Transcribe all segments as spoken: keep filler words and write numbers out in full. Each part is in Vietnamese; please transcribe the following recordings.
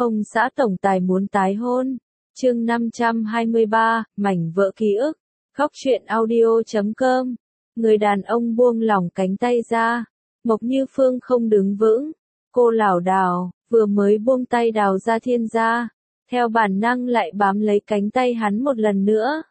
Ông xã tổng tài muốn tái hôn. Chương năm trăm hai mươi ba, mảnh vỡ ký ức. Góc truyện audio chấm com. Người đàn ông buông lỏng cánh tay ra. Mộc Như Phương không đứng vững. Cô lảo đảo, vừa mới buông tay Đào Gia Thiên ra, theo bản năng lại bám lấy cánh tay hắn một lần nữa.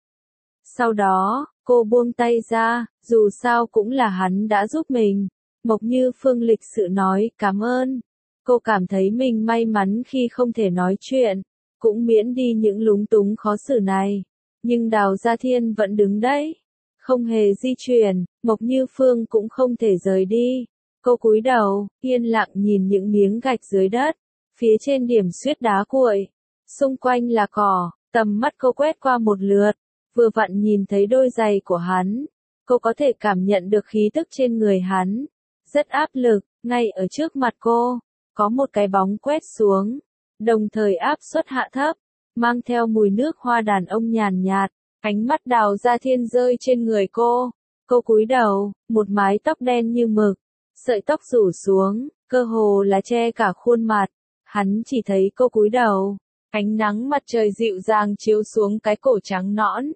Sau đó, cô buông tay ra, dù sao cũng là hắn đã giúp mình. Mộc Như Phương lịch sự nói cảm ơn. Cô cảm thấy mình may mắn khi không thể nói chuyện, cũng miễn đi những lúng túng khó xử này. Nhưng Đào Gia Thiên vẫn đứng đấy, không hề di chuyển, Mộc Như Phương cũng không thể rời đi. Cô cúi đầu, yên lặng nhìn những miếng gạch dưới đất, phía trên điểm xuyết đá cuội. Xung quanh là cỏ, tầm mắt cô quét qua một lượt, vừa vặn nhìn thấy đôi giày của hắn. Cô có thể cảm nhận được khí tức trên người hắn, rất áp lực, ngay ở trước mặt cô, có một cái bóng quét xuống, đồng thời áp suất hạ thấp, mang theo mùi nước hoa đàn ông nhàn nhạt. Ánh mắt Đào Gia Thiên rơi trên người cô, cô cúi đầu, một mái tóc đen như mực, sợi tóc rủ xuống, cơ hồ là che cả khuôn mặt. Hắn chỉ thấy cô cúi đầu, ánh nắng mặt trời dịu dàng chiếu xuống cái cổ trắng nõn.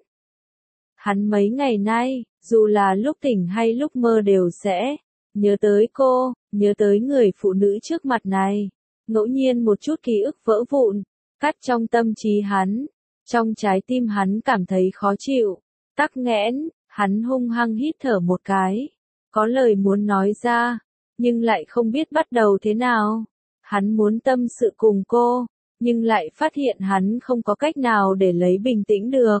Hắn mấy ngày nay, dù là lúc tỉnh hay lúc mơ đều sẽ nhớ tới cô, nhớ tới người phụ nữ trước mặt này. Ngẫu nhiên một chút ký ức vỡ vụn, cắt trong tâm trí hắn. Trong trái tim hắn cảm thấy khó chịu, tắc nghẽn, hắn hung hăng hít thở một cái. Có lời muốn nói ra, nhưng lại không biết bắt đầu thế nào. Hắn muốn tâm sự cùng cô, nhưng lại phát hiện hắn không có cách nào để lấy bình tĩnh được.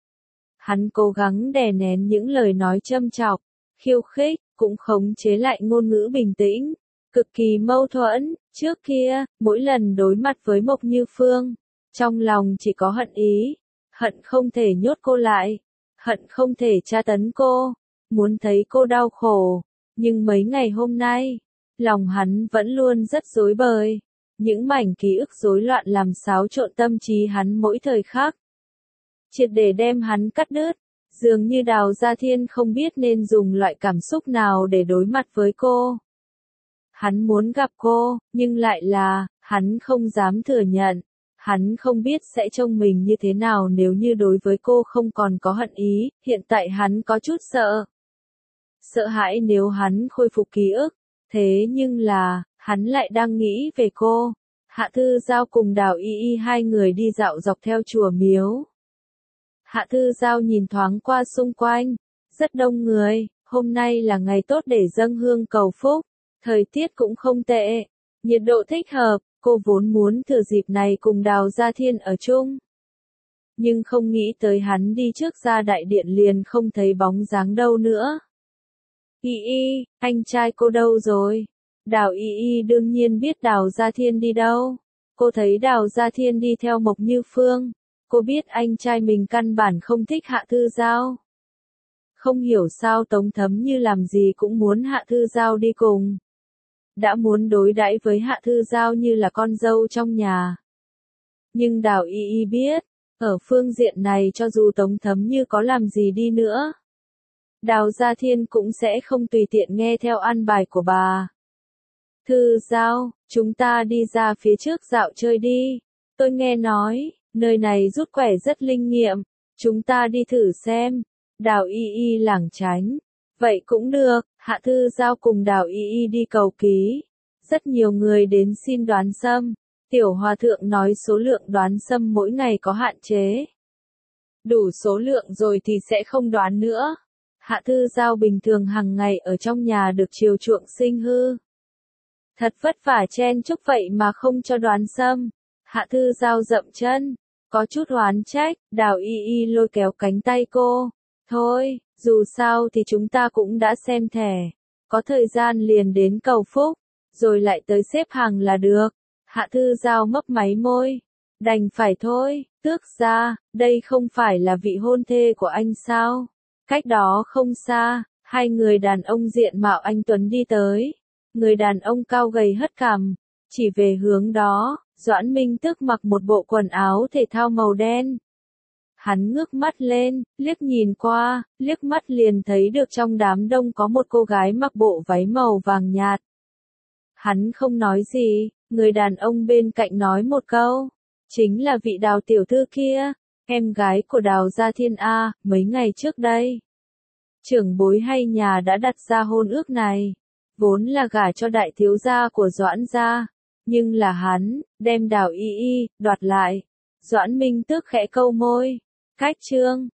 Hắn cố gắng đè nén những lời nói châm chọc, khiêu khích, cũng khống chế lại ngôn ngữ bình tĩnh. Cực kỳ mâu thuẫn, trước kia, mỗi lần đối mặt với Mộc Như Phương, trong lòng chỉ có hận ý, hận không thể nhốt cô lại, hận không thể tra tấn cô, muốn thấy cô đau khổ. Nhưng mấy ngày hôm nay, lòng hắn vẫn luôn rất rối bời, những mảnh ký ức rối loạn làm xáo trộn tâm trí hắn mỗi thời khắc, triệt để đem hắn cắt đứt. Dường như Đào Gia Thiên không biết nên dùng loại cảm xúc nào để đối mặt với cô. Hắn muốn gặp cô, nhưng lại là, hắn không dám thừa nhận. Hắn không biết sẽ trông mình như thế nào nếu như đối với cô không còn có hận ý. Hiện tại hắn có chút sợ. Sợ hãi nếu hắn khôi phục ký ức. Thế nhưng là, hắn lại đang nghĩ về cô. Hạ Thư Giao cùng Đào Y Y hai người đi dạo dọc theo chùa miếu. Hạ Thư Giao nhìn thoáng qua xung quanh. Rất đông người, hôm nay là ngày tốt để dâng hương cầu phúc. Thời tiết cũng không tệ, nhiệt độ thích hợp. Cô vốn muốn thừa dịp này cùng Đào Gia Thiên ở chung. Nhưng không nghĩ tới hắn đi trước ra đại điện liền không thấy bóng dáng đâu nữa. Y Y, anh trai cô đâu rồi? Đào Y Y đương nhiên biết Đào Gia Thiên đi đâu. Cô thấy Đào Gia Thiên đi theo Mộc Như Phương. Cô biết anh trai mình căn bản không thích Hạ Thư Giao. Không hiểu sao Tống Thấm Như làm gì cũng muốn Hạ Thư Giao đi cùng. Đã muốn đối đãi với Hạ Thư Giao như là con dâu trong nhà. Nhưng Đào Y Y biết, ở phương diện này cho dù Tống Thấm Như có làm gì đi nữa, Đào Gia Thiên cũng sẽ không tùy tiện nghe theo an bài của bà. Thư Giao, chúng ta đi ra phía trước dạo chơi đi. Tôi nghe nói, nơi này rút quẻ rất linh nghiệm. Chúng ta đi thử xem. Đào Y Y lảng tránh. Vậy cũng được, Hạ Thư Giao cùng Đào Y Y đi cầu ký. Rất nhiều người đến xin đoán xâm. Tiểu Hòa Thượng nói số lượng đoán xâm mỗi ngày có hạn chế. Đủ số lượng rồi thì sẽ không đoán nữa. Hạ Thư Giao bình thường hàng ngày ở trong nhà được chiều chuộng sinh hư. Thật vất vả chen chúc vậy mà không cho đoán xâm. Hạ Thư Giao dậm chân, có chút oán trách. Đào Y Y lôi kéo cánh tay cô. Thôi, dù sao thì chúng ta cũng đã xem thẻ. Có thời gian liền đến cầu phúc, rồi lại tới xếp hàng là được. Hạ Thư Giao mấp máy môi. Đành phải thôi, tước ra, đây không phải là vị hôn thê của anh sao? Cách đó không xa, hai người đàn ông diện mạo anh tuấn đi tới. Người đàn ông cao gầy hất cằm, chỉ về hướng đó. Doãn Minh Tức mặc một bộ quần áo thể thao màu đen. Hắn ngước mắt lên, liếc nhìn qua, liếc mắt liền thấy được trong đám đông có một cô gái mặc bộ váy màu vàng nhạt. Hắn không nói gì, Người đàn ông bên cạnh nói một câu. Chính là vị Đào tiểu thư kia, em gái của Đào Gia Thiên A, mấy ngày trước đây. Trưởng bối hay nhà đã đặt ra hôn ước này. Vốn là gả cho đại thiếu gia của Doãn gia. Nhưng là hắn, đem Đào Y Y, đoạt lại. Doãn Minh Tước khẽ câu môi. Cách chương.